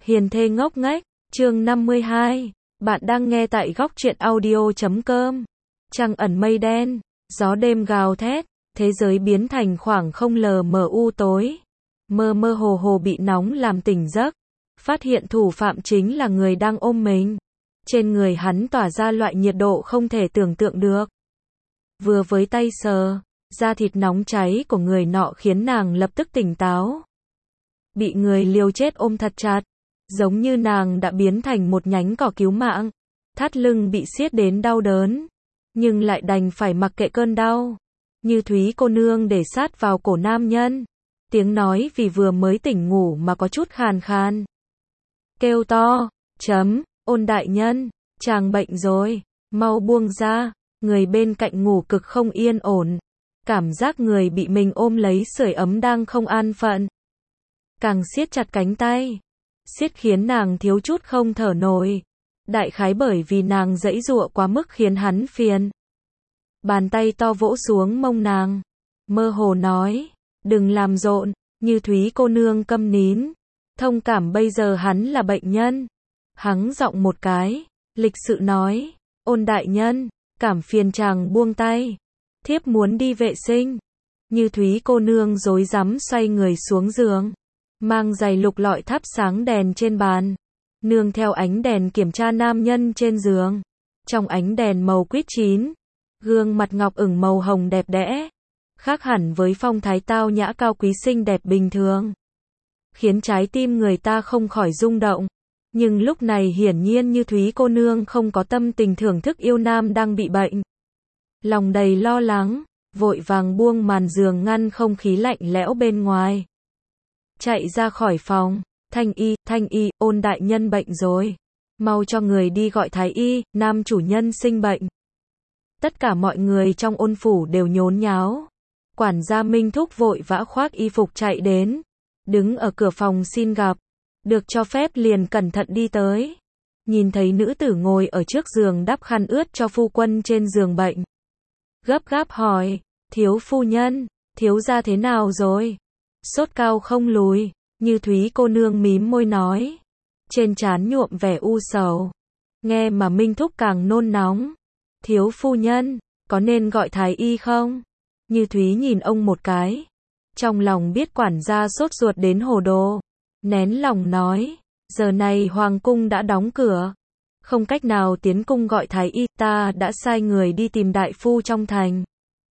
Hiền thê ngốc nghếch, chương 52. Bạn đang nghe tại góc truyện audio.com. Trăng ẩn mây đen, gió đêm gào thét, thế giới biến thành khoảng không lờ mờ u tối. Mơ mơ hồ hồ bị nóng làm tỉnh giấc, phát hiện thủ phạm chính là người đang ôm mình. Trên người hắn tỏa ra loại nhiệt độ không thể tưởng tượng được. Vừa với tay sờ, da thịt nóng cháy của người nọ khiến nàng lập tức tỉnh táo. Bị người liều chết ôm thật chặt, giống như nàng đã biến thành một nhánh cỏ cứu mạng. Thắt lưng bị siết đến đau đớn, nhưng lại đành phải mặc kệ cơn đau. Như Thúy cô nương để sát vào cổ nam nhân, tiếng nói vì vừa mới tỉnh ngủ mà có chút khàn khàn. Kêu to, ôn đại nhân, chàng bệnh rồi, mau buông ra. Người bên cạnh ngủ cực không yên ổn, cảm giác người bị mình ôm lấy sưởi ấm đang không an phận. Càng siết chặt cánh tay, siết khiến nàng thiếu chút không thở nổi. Đại khái bởi vì nàng giãy giụa quá mức khiến hắn phiền. Bàn tay to vỗ xuống mông nàng, mơ hồ nói, đừng làm rộn. Như Thúy cô nương câm nín, thông cảm bây giờ hắn là bệnh nhân. Hắng giọng một cái, lịch sự nói, ôn đại nhân, cảm phiền chàng buông tay, thiếp muốn đi vệ sinh. Như Thúy cô nương rối rắm xoay người xuống giường, mang giày lục lọi thắp sáng đèn trên bàn, nương theo ánh đèn kiểm tra nam nhân trên giường. Trong ánh đèn màu quýt chín, gương mặt ngọc ửng màu hồng đẹp đẽ, khác hẳn với phong thái tao nhã cao quý xinh đẹp bình thường, khiến trái tim người ta không khỏi rung động. Nhưng lúc này hiển nhiên Như Thúy cô nương không có tâm tình thưởng thức yêu nam đang bị bệnh. Lòng đầy lo lắng, vội vàng buông màn giường ngăn không khí lạnh lẽo bên ngoài. Chạy ra khỏi phòng, thanh y, ôn đại nhân bệnh rồi. Mau cho người đi gọi thái y, nam chủ nhân sinh bệnh. Tất cả mọi người trong ôn phủ đều nhốn nháo. Quản gia Minh Thúc vội vã khoác y phục chạy đến, đứng ở cửa phòng xin gặp. Được cho phép liền cẩn thận đi tới. Nhìn thấy nữ tử ngồi ở trước giường đắp khăn ướt cho phu quân trên giường bệnh. Gấp gáp hỏi, thiếu phu nhân, thiếu gia thế nào rồi? Sốt cao không lùi. Như Thúy cô nương mím môi nói, trên trán nhuộm vẻ u sầu. Nghe mà Minh Thúc càng nôn nóng. Thiếu phu nhân, có nên gọi thái y không? Như Thúy nhìn ông một cái, trong lòng biết quản gia sốt ruột đến hồ đồ. Nén lòng nói, giờ này hoàng cung đã đóng cửa, không cách nào tiến cung gọi thái y, ta đã sai người đi tìm đại phu trong thành.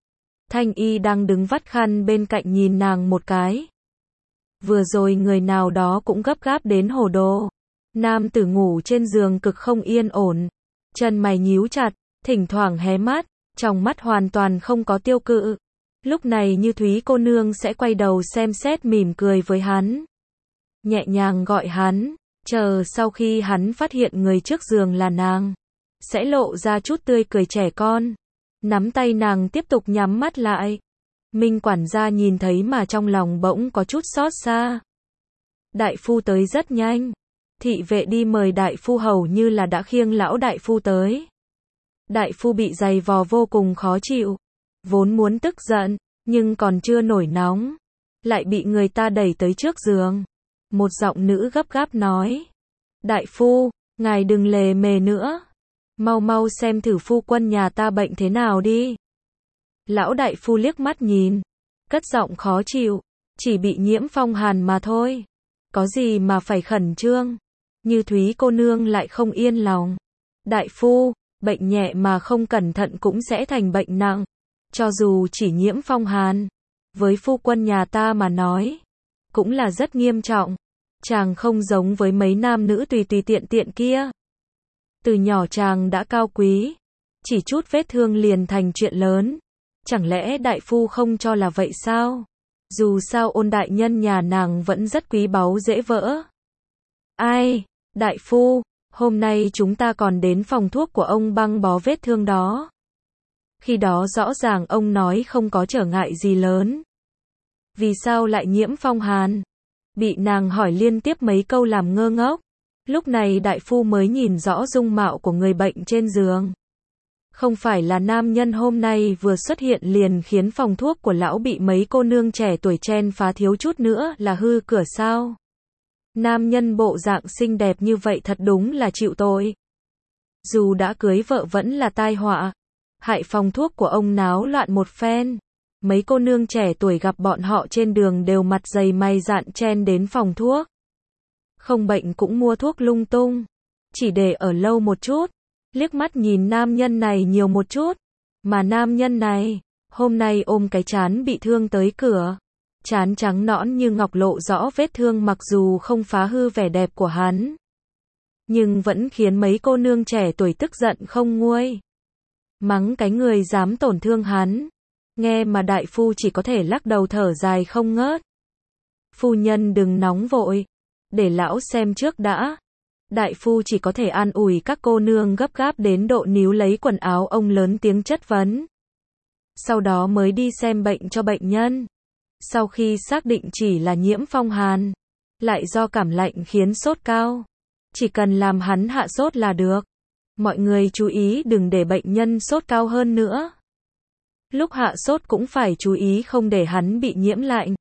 Thanh y đang đứng vắt khăn bên cạnh nhìn nàng một cái. Vừa rồi người nào đó cũng gấp gáp đến hồ đồ. Nam tử ngủ trên giường cực không yên ổn, chân mày nhíu chặt, thỉnh thoảng hé mắt, trong mắt hoàn toàn không có tiêu cự. Lúc này Như Thúy cô nương sẽ quay đầu xem xét mỉm cười với hắn, nhẹ nhàng gọi hắn, chờ sau khi hắn phát hiện người trước giường là nàng, sẽ lộ ra chút tươi cười trẻ con, nắm tay nàng tiếp tục nhắm mắt lại. Minh quản gia nhìn thấy mà trong lòng bỗng có chút xót xa. Đại phu tới rất nhanh, thị vệ đi mời đại phu hầu như là đã khiêng lão đại phu tới. Đại phu bị giày vò vô cùng khó chịu, vốn muốn tức giận, nhưng còn chưa nổi nóng, lại bị người ta đẩy tới trước giường. Một giọng nữ gấp gáp nói, đại phu, ngài đừng lề mề nữa, mau mau xem thử phu quân nhà ta bệnh thế nào đi. Lão đại phu liếc mắt nhìn, cất giọng khó chịu, chỉ bị nhiễm phong hàn mà thôi, có gì mà phải khẩn trương. Như Thúy cô nương lại không yên lòng, đại phu, bệnh nhẹ mà không cẩn thận cũng sẽ thành bệnh nặng, cho dù chỉ nhiễm phong hàn, với phu quân nhà ta mà nói, cũng là rất nghiêm trọng. Chàng không giống với mấy nam nữ tùy tùy tiện tiện kia. Từ nhỏ chàng đã cao quý, chỉ chút vết thương liền thành chuyện lớn. Chẳng lẽ đại phu không cho là vậy sao? Dù sao ôn đại nhân nhà nàng vẫn rất quý báu dễ vỡ. Ai, đại phu, hôm nay chúng ta còn đến phòng thuốc của ông băng bó vết thương đó. Khi đó rõ ràng ông nói không có trở ngại gì lớn. Vì sao lại nhiễm phong hàn? Bị nàng hỏi liên tiếp mấy câu làm ngơ ngốc. Lúc này đại phu mới nhìn rõ dung mạo của người bệnh trên giường. Không phải là nam nhân hôm nay vừa xuất hiện liền khiến phòng thuốc của lão bị mấy cô nương trẻ tuổi chen phá thiếu chút nữa là hư cửa sao? Nam nhân bộ dạng xinh đẹp như vậy thật đúng là chịu tội. Dù đã cưới vợ vẫn là tai họa. Hại phòng thuốc của ông náo loạn một phen. Mấy cô nương trẻ tuổi gặp bọn họ trên đường đều mặt dày mày dạn chen đến phòng thuốc. Không bệnh cũng mua thuốc lung tung. Chỉ để ở lâu một chút. Liếc mắt nhìn nam nhân này nhiều một chút. Mà nam nhân này, hôm nay ôm cái trán bị thương tới cửa. Trán trắng nõn như ngọc lộ rõ vết thương mặc dù không phá hư vẻ đẹp của hắn. Nhưng vẫn khiến mấy cô nương trẻ tuổi tức giận không nguôi. Mắng cái người dám tổn thương hắn. Nghe mà đại phu chỉ có thể lắc đầu thở dài không ngớt. Phu nhân đừng nóng vội. Để lão xem trước đã. Đại phu chỉ có thể an ủi các cô nương gấp gáp đến độ níu lấy quần áo ông lớn tiếng chất vấn. Sau đó mới đi xem bệnh cho bệnh nhân. Sau khi xác định chỉ là nhiễm phong hàn, lại do cảm lạnh khiến sốt cao. Chỉ cần làm hắn hạ sốt là được. Mọi người chú ý đừng để bệnh nhân sốt cao hơn nữa. Lúc hạ sốt cũng phải chú ý không để hắn bị nhiễm lạnh.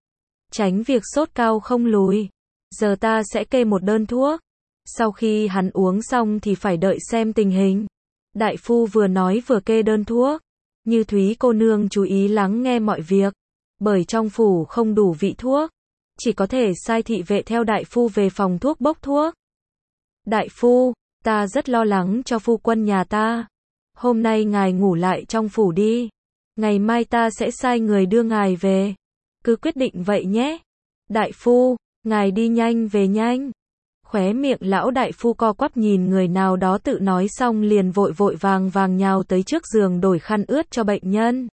Tránh việc sốt cao không lùi. Giờ ta sẽ kê một đơn thuốc. Sau khi hắn uống xong thì phải đợi xem tình hình. Đại phu vừa nói vừa kê đơn thuốc. Như Thúy cô nương chú ý lắng nghe mọi việc. Bởi trong phủ không đủ vị thuốc. Chỉ có thể sai thị vệ theo đại phu về phòng thuốc bốc thuốc. Đại phu, ta rất lo lắng cho phu quân nhà ta. Hôm nay ngài ngủ lại trong phủ đi. Ngày mai ta sẽ sai người đưa ngài về. Cứ quyết định vậy nhé. Đại phu, ngài đi nhanh về nhanh. Khóe miệng lão đại phu co quắp nhìn người nào đó tự nói xong liền vội vội vàng vàng nhào tới trước giường đổi khăn ướt cho bệnh nhân.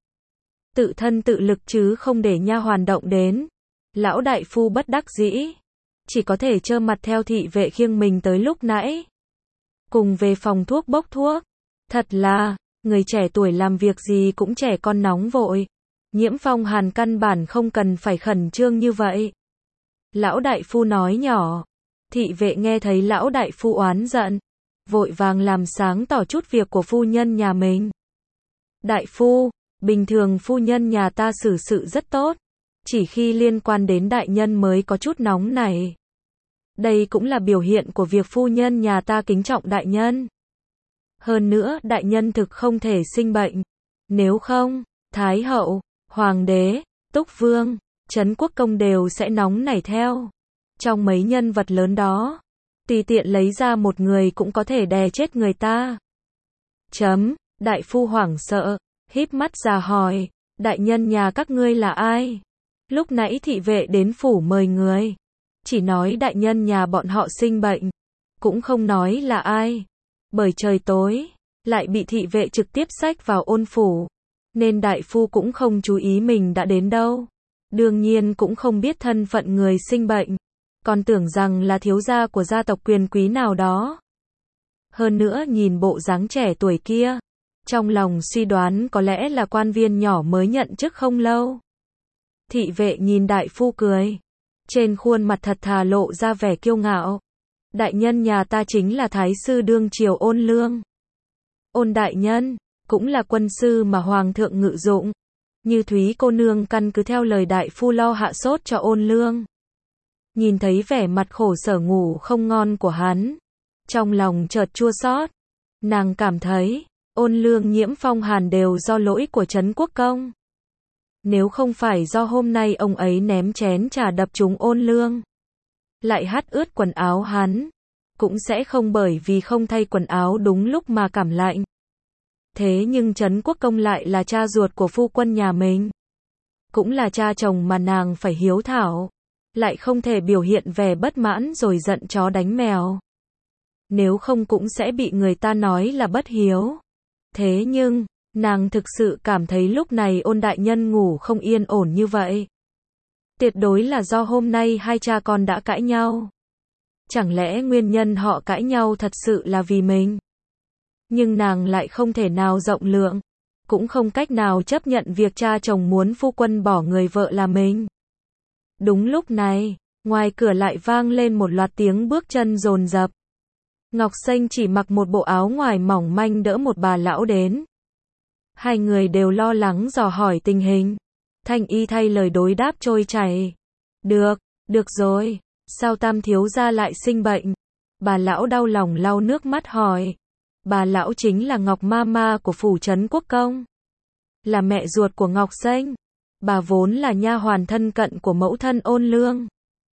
Tự thân tự lực chứ không để nha hoàn động đến. Lão đại phu bất đắc dĩ. Chỉ có thể trơ mặt theo thị vệ khiêng mình tới lúc nãy. Cùng về phòng thuốc bốc thuốc. Thật là, người trẻ tuổi làm việc gì cũng trẻ con nóng vội. Nhiễm phong hàn căn bản không cần phải khẩn trương như vậy. Lão đại phu nói nhỏ. Thị vệ nghe thấy lão đại phu oán giận. Vội vàng làm sáng tỏ chút việc của phu nhân nhà mình. Đại phu, bình thường phu nhân nhà ta xử sự rất tốt. Chỉ khi liên quan đến đại nhân mới có chút nóng này. Đây cũng là biểu hiện của việc phu nhân nhà ta kính trọng đại nhân. Hơn nữa đại nhân thực không thể sinh bệnh. Nếu không, Thái hậu, Hoàng đế, Túc Vương, Trấn Quốc Công đều sẽ nóng nảy theo. Trong mấy nhân vật lớn đó, tùy tiện lấy ra một người cũng có thể đè chết người ta. Đại phu hoảng sợ, híp mắt ra hỏi, đại nhân nhà các ngươi là ai? Lúc nãy thị vệ đến phủ mời người. Chỉ nói đại nhân nhà bọn họ sinh bệnh. Cũng không nói là ai. Bởi trời tối, lại bị thị vệ trực tiếp xách vào ôn phủ. Nên đại phu cũng không chú ý mình đã đến đâu. Đương nhiên cũng không biết thân phận người sinh bệnh. Còn tưởng rằng là thiếu gia của gia tộc quyền quý nào đó. Hơn nữa nhìn bộ dáng trẻ tuổi kia. Trong lòng suy đoán có lẽ là quan viên nhỏ mới nhận chức không lâu. Thị vệ nhìn đại phu cười. Trên khuôn mặt thật thà lộ ra vẻ kiêu ngạo. Đại nhân nhà ta chính là thái sư đương triều Ôn Lương. Ôn đại nhân, cũng là quân sư mà hoàng thượng ngự dụng. Như Thúy cô nương căn cứ theo lời đại phu lo hạ sốt cho Ôn Lương. Nhìn thấy vẻ mặt khổ sở ngủ không ngon của hắn. Trong lòng chợt chua xót. Nàng cảm thấy, Ôn Lương nhiễm phong hàn đều do lỗi của Trấn Quốc Công. Nếu không phải do hôm nay ông ấy ném chén trà đập trúng Ôn Lương. Lại hắt ướt quần áo hắn. Cũng sẽ không bởi vì không thay quần áo đúng lúc mà cảm lạnh. Thế nhưng Trấn Quốc Công lại là cha ruột của phu quân nhà mình. Cũng là cha chồng mà nàng phải hiếu thảo. Lại không thể biểu hiện vẻ bất mãn rồi giận chó đánh mèo. Nếu không cũng sẽ bị người ta nói là bất hiếu. Thế nhưng, nàng thực sự cảm thấy lúc này Ôn đại nhân ngủ không yên ổn như vậy. Tuyệt đối là do hôm nay hai cha con đã cãi nhau. Chẳng lẽ nguyên nhân họ cãi nhau thật sự là vì mình? Nhưng nàng lại không thể nào rộng lượng. Cũng không cách nào chấp nhận việc cha chồng muốn phu quân bỏ người vợ là mình. Đúng lúc này, ngoài cửa lại vang lên một loạt tiếng bước chân dồn dập. Ngọc Xanh chỉ mặc một bộ áo ngoài mỏng manh đỡ một bà lão đến. Hai người đều lo lắng dò hỏi tình hình. Thanh y thay lời đối đáp trôi chảy. Được rồi, sao tam thiếu gia lại sinh bệnh? Bà lão đau lòng lau nước mắt hỏi. Bà lão chính là Ngọc Mama của phủ trấn Quốc Công, là mẹ ruột của Ngọc Xanh. Bà vốn là nha hoàn thân cận của mẫu thân Ôn Lương.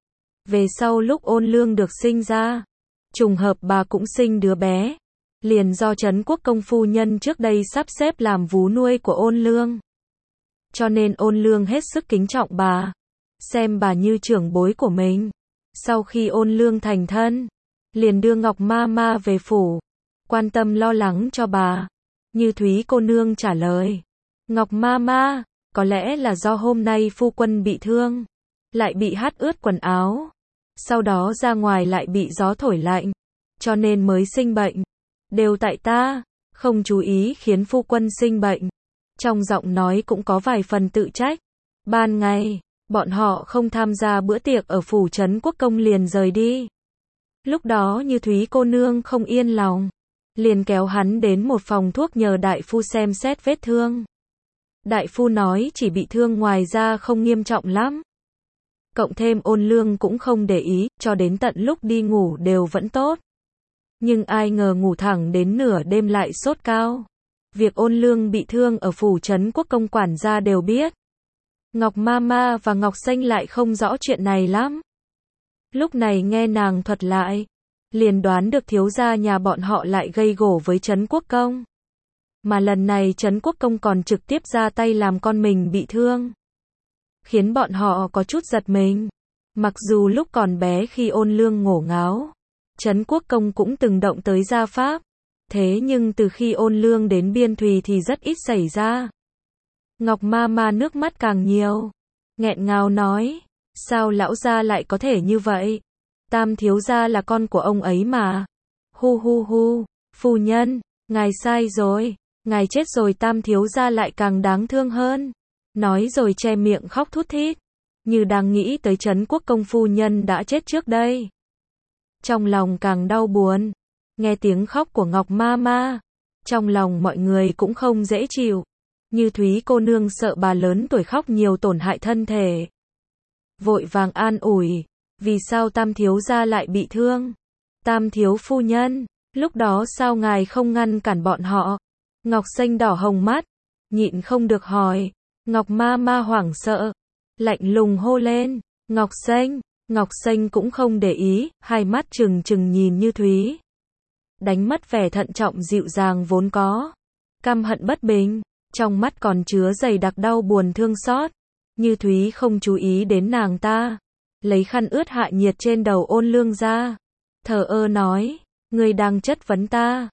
Về sau lúc Ôn Lương được sinh ra, trùng hợp bà cũng sinh đứa bé, liền do trấn Quốc Công phu nhân trước đây sắp xếp làm vú nuôi của Ôn Lương. Cho nên Ôn Lương hết sức kính trọng bà, xem bà như trưởng bối của mình. Sau khi Ôn Lương thành thân, liền đưa Ngọc Mama về phủ, quan tâm lo lắng cho bà. Như Thúy cô nương trả lời, Ngọc Mama, có lẽ là do hôm nay phu quân bị thương, lại bị hắt ướt quần áo, sau đó ra ngoài lại bị gió thổi lạnh, cho nên mới sinh bệnh. Đều tại ta, không chú ý khiến phu quân sinh bệnh. Trong giọng nói cũng có vài phần tự trách. Ban ngày, bọn họ không tham gia bữa tiệc ở phủ trấn Quốc Công liền rời đi. Lúc đó Như Thúy cô nương không yên lòng, liền kéo hắn đến một phòng thuốc nhờ đại phu xem xét vết thương. Đại phu nói chỉ bị thương ngoài ra không nghiêm trọng lắm. Cộng thêm Ôn Lương cũng không để ý, cho đến tận lúc đi ngủ đều vẫn tốt. Nhưng ai ngờ ngủ thẳng đến nửa đêm lại sốt cao. Việc Ôn Lương bị thương ở phủ trấn Quốc Công quản gia đều biết. Ngọc Mama và Ngọc Xanh lại không rõ chuyện này lắm. Lúc này nghe nàng thuật lại, liền đoán được thiếu gia nhà bọn họ lại gây gổ với trấn Quốc Công. Mà lần này trấn Quốc Công còn trực tiếp ra tay làm con mình bị thương, khiến bọn họ có chút giật mình. Mặc dù lúc còn bé khi Ôn Lương ngổ ngáo, trấn Quốc Công cũng từng động tới gia pháp, thế nhưng từ khi Ôn Lương đến Biên Thùy thì rất ít xảy ra. Ngọc Mama nước mắt càng nhiều, nghẹn ngào nói, sao lão gia lại có thể như vậy? Tam thiếu gia là con của ông ấy mà. Hu hu hu, phu nhân, ngài sai rồi, ngài chết rồi. Tam thiếu gia lại càng đáng thương hơn. Nói rồi che miệng khóc thút thít, như đang nghĩ tới trấn Quốc Công phu nhân đã chết trước đây. Trong lòng càng đau buồn, nghe tiếng khóc của Ngọc Mama, trong lòng mọi người cũng không dễ chịu. Như Thúy cô nương sợ bà lớn tuổi khóc nhiều tổn hại thân thể, vội vàng an ủi, vì sao tam thiếu gia lại bị thương? Tam thiếu phu nhân, lúc đó sao ngài không ngăn cản bọn họ? Ngọc Xanh đỏ hồng mắt, nhịn không được hỏi. Ngọc Mama hoảng sợ, lạnh lùng hô lên, Ngọc Xanh. Ngọc Xanh cũng không để ý, hai mắt trừng trừng nhìn Như Thúy, đánh mất vẻ thận trọng dịu dàng vốn có, căm hận bất bình, trong mắt còn chứa dày đặc đau buồn thương xót. Như Thúy không chú ý đến nàng ta, lấy khăn ướt hạ nhiệt trên đầu Ôn Lương ra, thờ ơ nói, ngươi đang chất vấn ta?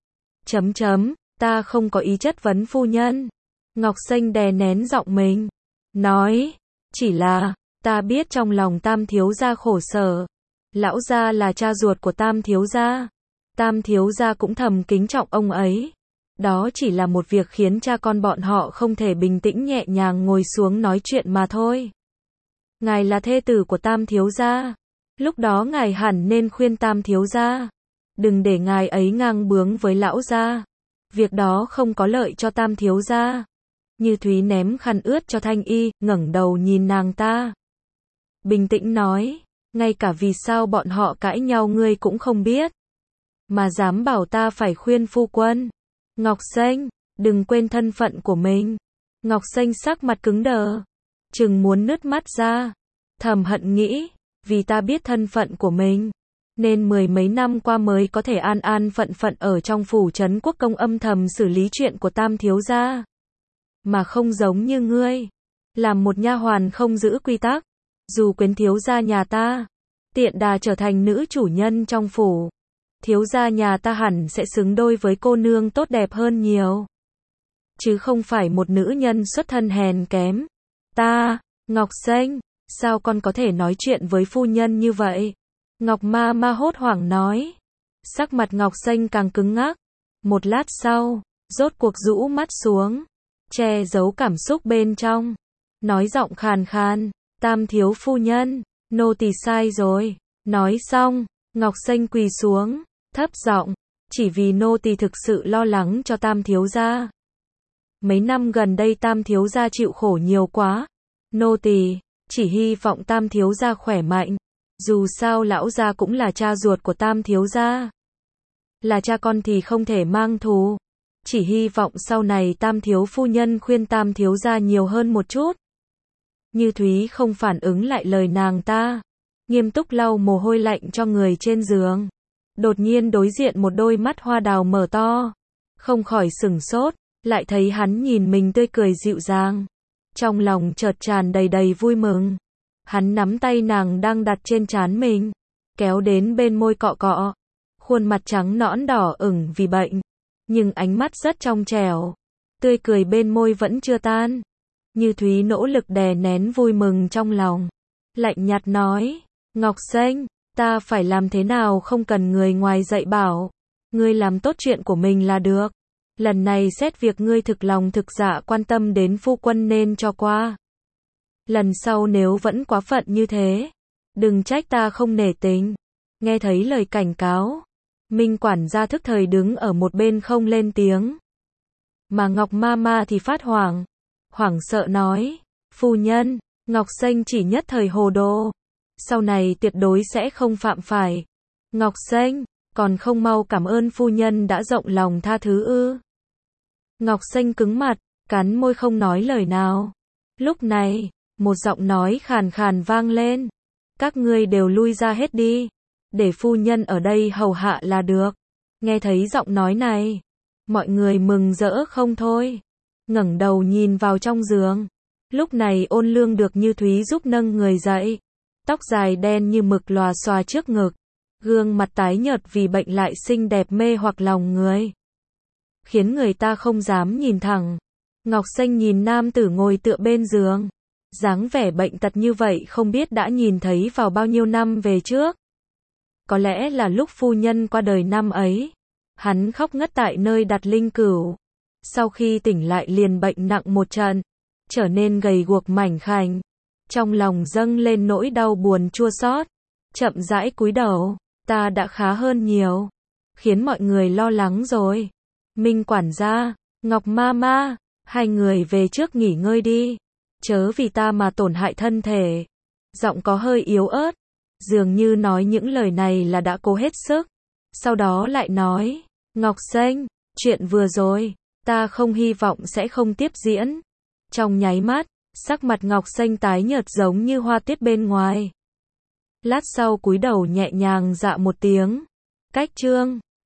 Ta không có ý chất vấn phu nhân. Ngọc Xanh đè nén giọng mình, nói, chỉ là, ta biết trong lòng tam thiếu gia khổ sở. Lão gia là cha ruột của tam thiếu gia. Tam thiếu gia cũng thầm kính trọng ông ấy. Đó chỉ là một việc khiến cha con bọn họ không thể bình tĩnh nhẹ nhàng ngồi xuống nói chuyện mà thôi. Ngài là thê tử của tam thiếu gia, lúc đó ngài hẳn nên khuyên tam thiếu gia, đừng để ngài ấy ngang bướng với lão gia. Việc đó không có lợi cho tam thiếu gia. Như Thúy ném khăn ướt cho Thanh Y, ngẩng đầu nhìn nàng ta, bình tĩnh nói, ngay cả vì sao bọn họ cãi nhau ngươi cũng không biết, mà dám bảo ta phải khuyên phu quân. Ngọc Xanh, đừng quên thân phận của mình. Ngọc Xanh sắc mặt cứng đờ, chừng muốn nứt mắt ra, thầm hận nghĩ, vì ta biết thân phận của mình, nên mười mấy năm qua mới có thể an an phận phận ở trong phủ trấn Quốc Công âm thầm xử lý chuyện của tam thiếu gia. Mà không giống như ngươi, làm một nha hoàn không giữ quy tắc, dù quyến thiếu gia nhà ta, tiện đà trở thành nữ chủ nhân trong phủ. Thiếu gia nhà ta hẳn sẽ xứng đôi với cô nương tốt đẹp hơn nhiều, chứ không phải một nữ nhân xuất thân hèn kém. Ta, Ngọc Xanh, sao con có thể nói chuyện với phu nhân như vậy? Ngọc Mama hốt hoảng nói. Sắc mặt Ngọc Xanh càng cứng ngắc. Một lát sau, rốt cuộc rũ mắt xuống, che giấu cảm xúc bên trong, nói giọng khàn khàn, tam thiếu phu nhân, nô tỳ sai rồi. Nói xong, Ngọc Xanh quỳ xuống, thấp giọng, chỉ vì nô tỳ thực sự lo lắng cho tam thiếu gia. Mấy năm gần đây tam thiếu gia chịu khổ nhiều quá, nô tỳ chỉ hy vọng tam thiếu gia khỏe mạnh, Dù sao lão gia cũng là cha ruột của Tam thiếu gia. Là cha con thì không thể mang thù. Chỉ hy vọng sau này Tam thiếu phu nhân khuyên Tam thiếu gia nhiều hơn một chút. Như Thúy không phản ứng lại lời nàng ta. Nghiêm túc lau mồ hôi lạnh cho người trên giường. Đột nhiên đối diện một đôi mắt hoa đào mở to. Không khỏi sửng sốt, lại thấy hắn nhìn mình tươi cười dịu dàng. Trong lòng chợt tràn đầy vui mừng. Hắn nắm tay nàng đang đặt trên trán mình, kéo đến bên môi cọ cọ. Khuôn mặt trắng nõn đỏ ửng vì bệnh, nhưng ánh mắt rất trong trẻo. Tươi cười bên môi vẫn chưa tan. Như Thúy nỗ lực đè nén vui mừng trong lòng. Lạnh nhạt nói, Ngọc Xanh, ta phải làm thế nào không cần người ngoài dạy bảo. Ngươi làm tốt chuyện của mình là được. Lần này xét việc ngươi thực lòng thực dạ quan tâm đến phu quân nên cho qua. Lần sau nếu vẫn quá phận như thế, đừng trách ta không nể tình. Nghe thấy lời cảnh cáo, Minh quản gia thức thời đứng ở một bên không lên tiếng. Mà Ngọc Mama thì phát hoảng, hoảng sợ nói, phu nhân, Ngọc Xanh chỉ nhất thời hồ đồ, sau này tuyệt đối sẽ không phạm phải. Ngọc Xanh, còn không mau cảm ơn phu nhân đã rộng lòng tha thứ ư? Ngọc Xanh cứng mặt, cắn môi không nói lời nào. Lúc này, một giọng nói khàn khàn vang lên. Các ngươi đều lui ra hết đi, để phu nhân ở đây hầu hạ là được. Nghe thấy giọng nói này, mọi người mừng rỡ không thôi. Ngẩng đầu nhìn vào trong giường. Lúc này Ôn Lương được Như Thúy giúp nâng người dậy. Tóc dài đen như mực lòa xòa trước ngực. Gương mặt tái nhợt vì bệnh lại xinh đẹp mê hoặc lòng người, khiến người ta không dám nhìn thẳng. Ngọc Xanh nhìn nam tử ngồi tựa bên giường. Dáng vẻ bệnh tật như vậy không biết đã nhìn thấy vào bao nhiêu năm về trước. Có lẽ là lúc phu nhân qua đời năm ấy. Hắn khóc ngất tại nơi đặt linh cửu. Sau khi tỉnh lại liền bệnh nặng một trận, trở nên gầy guộc mảnh khảnh. Trong lòng dâng lên nỗi đau buồn chua xót. Chậm rãi cúi đầu, ta đã khá hơn nhiều. Khiến mọi người lo lắng rồi. Minh quản gia, Ngọc Mama, hai người về trước nghỉ ngơi đi. Chớ vì ta mà tổn hại thân thể. Giọng có hơi yếu ớt. Dường như nói những lời này là đã cố hết sức. Sau đó lại nói, Ngọc Xanh, chuyện vừa rồi, ta không hy vọng sẽ không tiếp diễn. Trong nháy mắt, sắc mặt Ngọc Xanh tái nhợt giống như hoa tuyết bên ngoài. Lát sau cúi đầu nhẹ nhàng dạ một tiếng. Cách chương